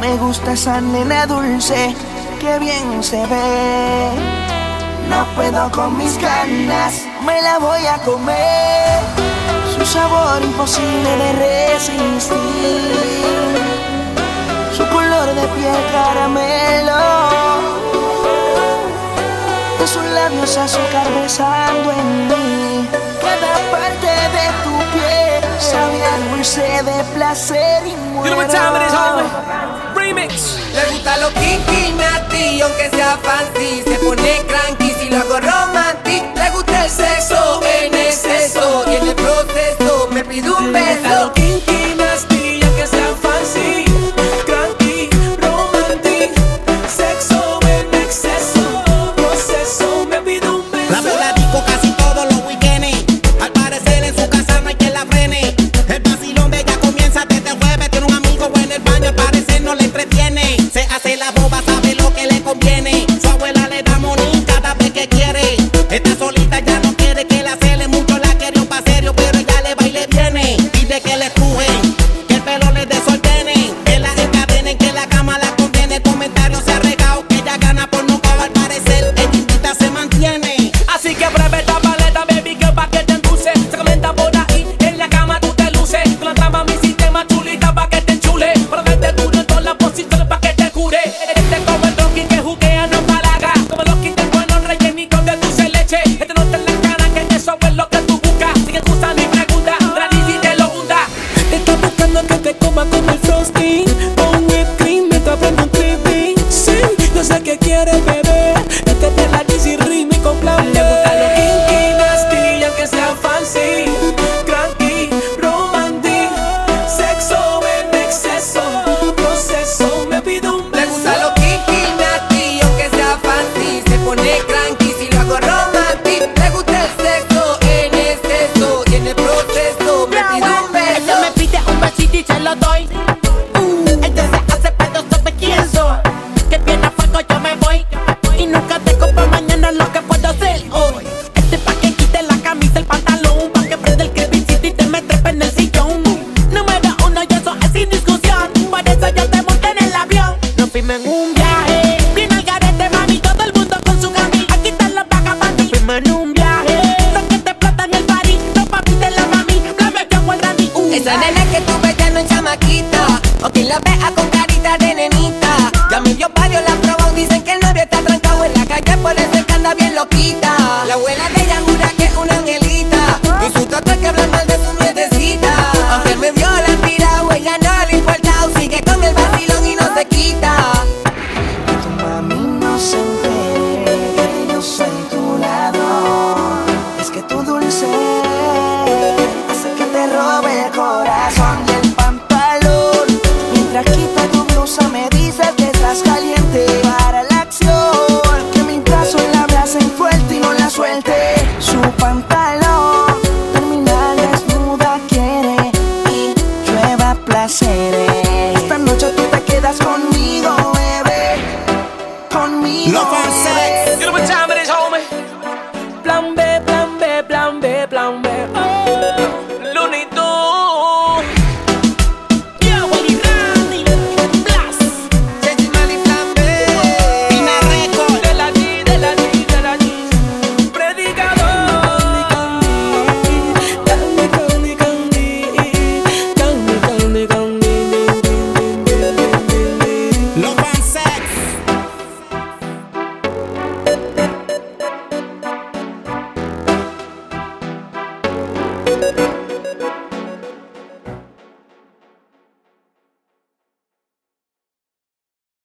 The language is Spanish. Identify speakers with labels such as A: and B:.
A: Me gusta esa nena dulce, que bien se ve. No puedo con mis ganas, me la voy a comer. Su sabor imposible de resistir, su color de piel caramelo, de sus labios azúcar besando en mí. Cada parte de tu piel sabe a dulce de placer y muero.
B: Remix.
C: Le gusta lo kinky, natty, aunque sea fancy. Se pone cranky si lo hago romantic. Le gusta el sexo en exceso y en el proceso me pide un beso.
B: Kinky, nasty, aunque sea fancy, cranky, romantic, sexo en exceso, proceso, me pide un beso.
D: La bola disco casi todos los weekendes. Al parecer en su casa no hay quien la frene. El vacilón de ella comienza desde el jueves. Tiene un amigo en el baño, al parecer no le entretiene. Se hace la boba, sabe lo que le conviene. Su abuela le da money cada vez que quiere. Está solita, ya no quiere que la cele. Mucho la querió pa' serio, pero ella le va y le viene. Pide que le estrujen, que el pelo le desordene, que la encadenen, que la cama la condene. Comentarios se ha regado, que ella gana por no al parecer. Ella invita, se mantiene.
B: Así que pruebe esta paleta, baby, que pa' que te endulce. Se comenta por ahí, en la cama tú te luces. Con la trama mi sistema chulita pa' que te enchule. Para verte duro en todas las posiciones pa' que te cure. Este como el Rocky que juguea no empalaga. Como los kits buenos rellenitos de dulce leche. Este no te la cara, que eso es lo que tú buscas. Sin excusa ni pregunta, Granny te lo hunda. Está buscando que te coma con el frosting, con whipped cream, me está prendo un tripping. Sí, yo sé que quieres beber. Este te la Dizzy Remy con plan. Le gusta lo kinky, nasty, aunque sea fancy, cranky, romantic, sexo en exceso, proceso, me pide un
C: Le
B: beso.
C: gusta lo kinky, natty, aunque sea fancy. Se pone cranky si lo hago romantic. Le gusta el sexo en exceso y en el proceso me pide un
D: Ella me
C: beso.
D: pide un besito y se lo doy. Ella se hace pero sabe quién soy. Que viene a fuego yo me voy. Y nunca dejo para mañana lo que puedo hacer hoy. Este pa' que quite la camisa, el pantalón, pa' que prenda el creepicito y te me trepe en el sillón. Número uno y eso es sin discusión. Por eso yo te monté en el avión. Nos fuimos en un viaje, bien al garete, mami, todo el mundo con su gami. Aquí están los vagabundos. Fuimos en un viaje, los que te explotan el party, los papi de la mami, la metió con el Randy.
C: Esa nena que tú ves ya no es chamaquita, o quien la vea con carita de nenita. Ya me dio varios, la probó, dicen que el novio está trancado en la calle, por eso es que anda bien loquita. La abuela de ella jura que es una angelita, y su tata que habla mal de su nietecita. Aunque él me vio la piragua, ella no le importa, sigue con el vacilón y no se quita.